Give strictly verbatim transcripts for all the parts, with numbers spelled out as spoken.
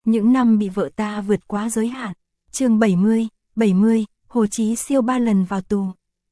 Những năm bị vợ ta vượt quá giới hạn. Chương bảy mươi, bảy mươi, Hồ Chí Siêu ba lần vào tù.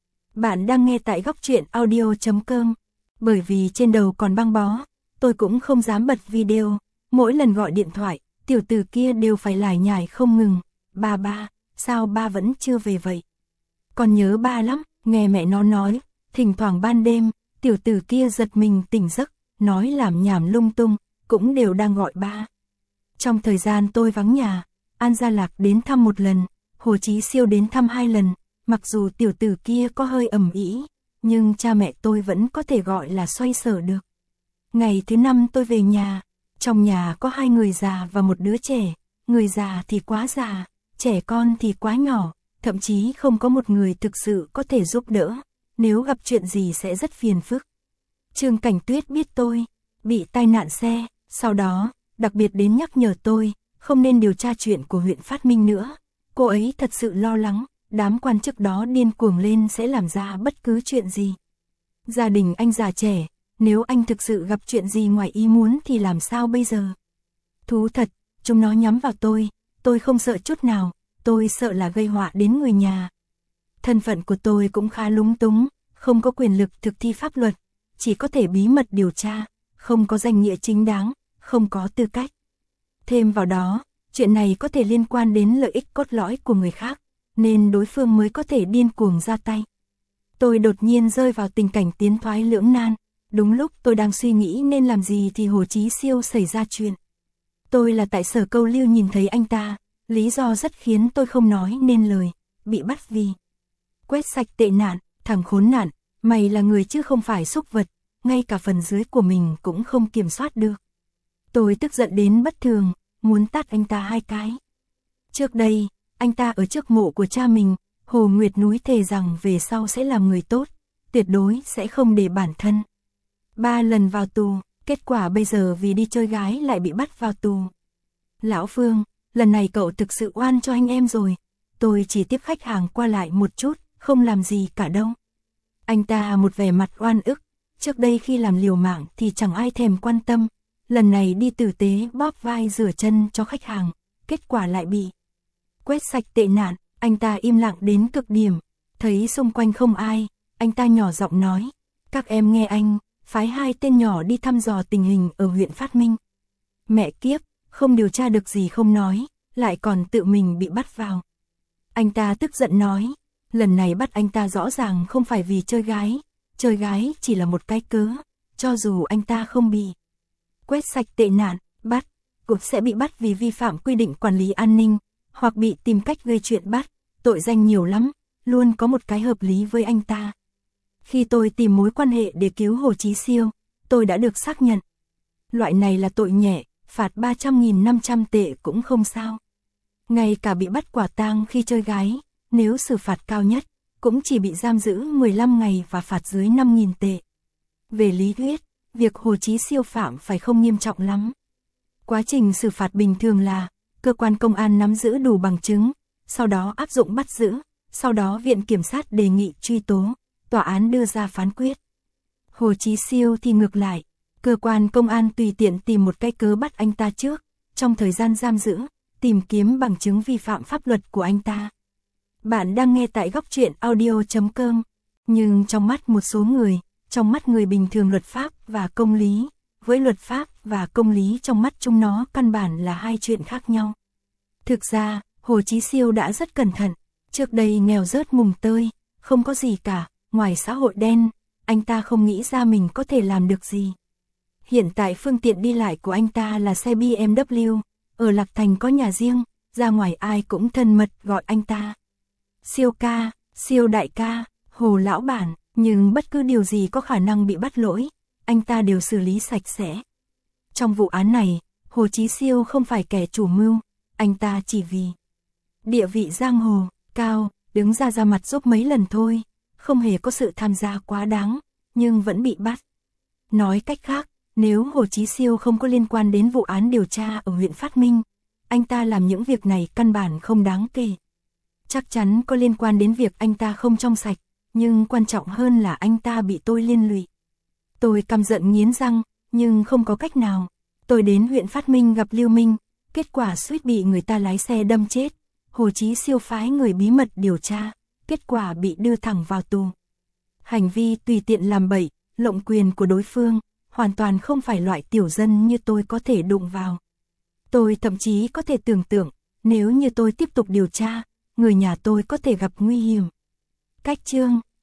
Bạn đang nghe tại góc truyện audio chấm com. Bởi vì trên đầu còn băng bó, tôi cũng không dám bật video. Mỗi lần gọi điện thoại, tiểu tử kia đều phải lải nhải không ngừng. Ba ba, sao ba vẫn chưa về vậy? Con nhớ ba lắm, nghe mẹ nó nói. Thỉnh thoảng ban đêm, tiểu tử kia giật mình tỉnh giấc, nói làm nhảm lung tung, cũng đều đang gọi ba. Trong thời gian tôi vắng nhà, An Gia Lạc đến thăm một lần, Hồ Chí Siêu đến thăm hai lần, mặc dù tiểu tử kia có hơi ầm ĩ, nhưng cha mẹ tôi vẫn có thể gọi là xoay sở được. Ngày thứ năm tôi về nhà, trong nhà có hai người già và một đứa trẻ, người già thì quá già, trẻ con thì quá nhỏ, thậm chí không có một người thực sự có thể giúp đỡ, nếu gặp chuyện gì sẽ rất phiền phức. Trương Cảnh Tuyết biết tôi bị tai nạn xe, sau đó đặc biệt đến nhắc nhở tôi không nên điều tra chuyện của huyện Phát Minh nữa. Cô ấy thật sự lo lắng, đám quan chức đó điên cuồng lên sẽ làm ra bất cứ chuyện gì. Gia đình anh già trẻ, nếu anh thực sự gặp chuyện gì ngoài ý muốn thì làm sao bây giờ? Thú thật, chúng nó nhắm vào tôi, tôi không sợ chút nào, tôi sợ là gây họa đến người nhà. Thân phận của tôi cũng khá lúng túng, không có quyền lực thực thi pháp luật, chỉ có thể bí mật điều tra, không có danh nghĩa chính đáng, không có tư cách. Thêm vào đó, chuyện này có thể liên quan đến lợi ích cốt lõi của người khác, nên đối phương mới có thể điên cuồng ra tay. Tôi đột nhiên rơi vào tình cảnh tiến thoái lưỡng nan, đúng lúc tôi đang suy nghĩ nên làm gì thì Hồ Chí Siêu xảy ra chuyện. Tôi là tại Sở Câu Lưu nhìn thấy anh ta, lý do rất khiến tôi không nói nên lời, bị bắt vì quét sạch tệ nạn, thằng khốn nạn, mày là người chứ không phải súc vật, ngay cả phần dưới của mình cũng không kiểm soát được. Tôi tức giận đến bất thường, muốn tát anh ta hai cái. Trước đây, anh ta ở trước mộ của cha mình, Hồ Nguyệt Núi thề rằng về sau sẽ làm người tốt, tuyệt đối sẽ không để bản thân. Ba lần vào tù, kết quả bây giờ vì đi chơi gái lại bị bắt vào tù. Lão Phương, lần này cậu thực sự oan cho anh em rồi, tôi chỉ tiếp khách hàng qua lại một chút, không làm gì cả đâu. Anh ta một vẻ mặt oan ức, trước đây khi làm liều mạng thì chẳng ai thèm quan tâm, lần này đi tử tế bóp vai rửa chân cho khách hàng, kết quả lại bị quét sạch tệ nạn. Anh ta im lặng đến cực điểm, thấy xung quanh không ai, anh ta nhỏ giọng nói, các em nghe anh, phái hai tên nhỏ đi thăm dò tình hình ở huyện Phát Minh. Mẹ kiếp, không điều tra được gì không nói, lại còn tự mình bị bắt vào. Anh ta tức giận nói, lần này bắt anh ta rõ ràng không phải vì chơi gái, chơi gái chỉ là một cái cớ, cho dù anh ta không bị quét sạch tệ nạn, bắt, cũng sẽ bị bắt vì vi phạm quy định quản lý an ninh, hoặc bị tìm cách gây chuyện bắt, tội danh nhiều lắm, luôn có một cái hợp lý với anh ta. Khi tôi tìm mối quan hệ để cứu Hồ Chí Siêu, tôi đã được xác nhận. Loại này là tội nhẹ, phạt ba trăm nghìn năm trăm tệ cũng không sao. Ngay cả bị bắt quả tang khi chơi gái, nếu xử phạt cao nhất, cũng chỉ bị giam giữ mười lăm ngày và phạt dưới năm nghìn tệ. Về lý thuyết, việc Hồ Chí Siêu phạm phải không nghiêm trọng lắm. Quá trình xử phạt bình thường là cơ quan công an nắm giữ đủ bằng chứng, sau đó áp dụng bắt giữ, sau đó viện kiểm sát đề nghị truy tố, tòa án đưa ra phán quyết. Hồ Chí Siêu thì ngược lại, cơ quan công an tùy tiện tìm một cái cớ bắt anh ta trước, trong thời gian giam giữ, tìm kiếm bằng chứng vi phạm pháp luật của anh ta. Bạn đang nghe tại góc truyện audio chấm com, nhưng trong mắt một số người, trong mắt người bình thường luật pháp và công lý, với luật pháp và công lý trong mắt chúng nó căn bản là hai chuyện khác nhau. Thực ra, Hồ Chí Siêu đã rất cẩn thận, trước đây nghèo rớt mùng tơi, không có gì cả, ngoài xã hội đen, anh ta không nghĩ ra mình có thể làm được gì. Hiện tại phương tiện đi lại của anh ta là xe bê em vê, ở Lạc Thành có nhà riêng, ra ngoài ai cũng thân mật gọi anh ta Siêu ca, Siêu đại ca, Hồ lão bản, nhưng bất cứ điều gì có khả năng bị bắt lỗi, anh ta đều xử lý sạch sẽ. Trong vụ án này, Hồ Chí Siêu không phải kẻ chủ mưu, anh ta chỉ vì địa vị giang hồ cao, đứng ra ra mặt giúp mấy lần thôi, không hề có sự tham gia quá đáng, nhưng vẫn bị bắt. Nói cách khác, nếu Hồ Chí Siêu không có liên quan đến vụ án điều tra ở huyện Phát Minh, anh ta làm những việc này căn bản không đáng kể. Chắc chắn có liên quan đến việc anh ta không trong sạch, nhưng quan trọng hơn là anh ta bị tôi liên lụy. Tôi căm giận nghiến răng, nhưng không có cách nào. Tôi đến huyện Phát Minh gặp Lưu Minh, kết quả suýt bị người ta lái xe đâm chết. Hồ Chí Siêu phái người bí mật điều tra, kết quả bị đưa thẳng vào tù. Hành vi tùy tiện làm bậy, lộng quyền của đối phương, hoàn toàn không phải loại tiểu dân như tôi có thể đụng vào. Tôi thậm chí có thể tưởng tượng, nếu như tôi tiếp tục điều tra, người nhà tôi có thể gặp nguy hiểm. Cách chương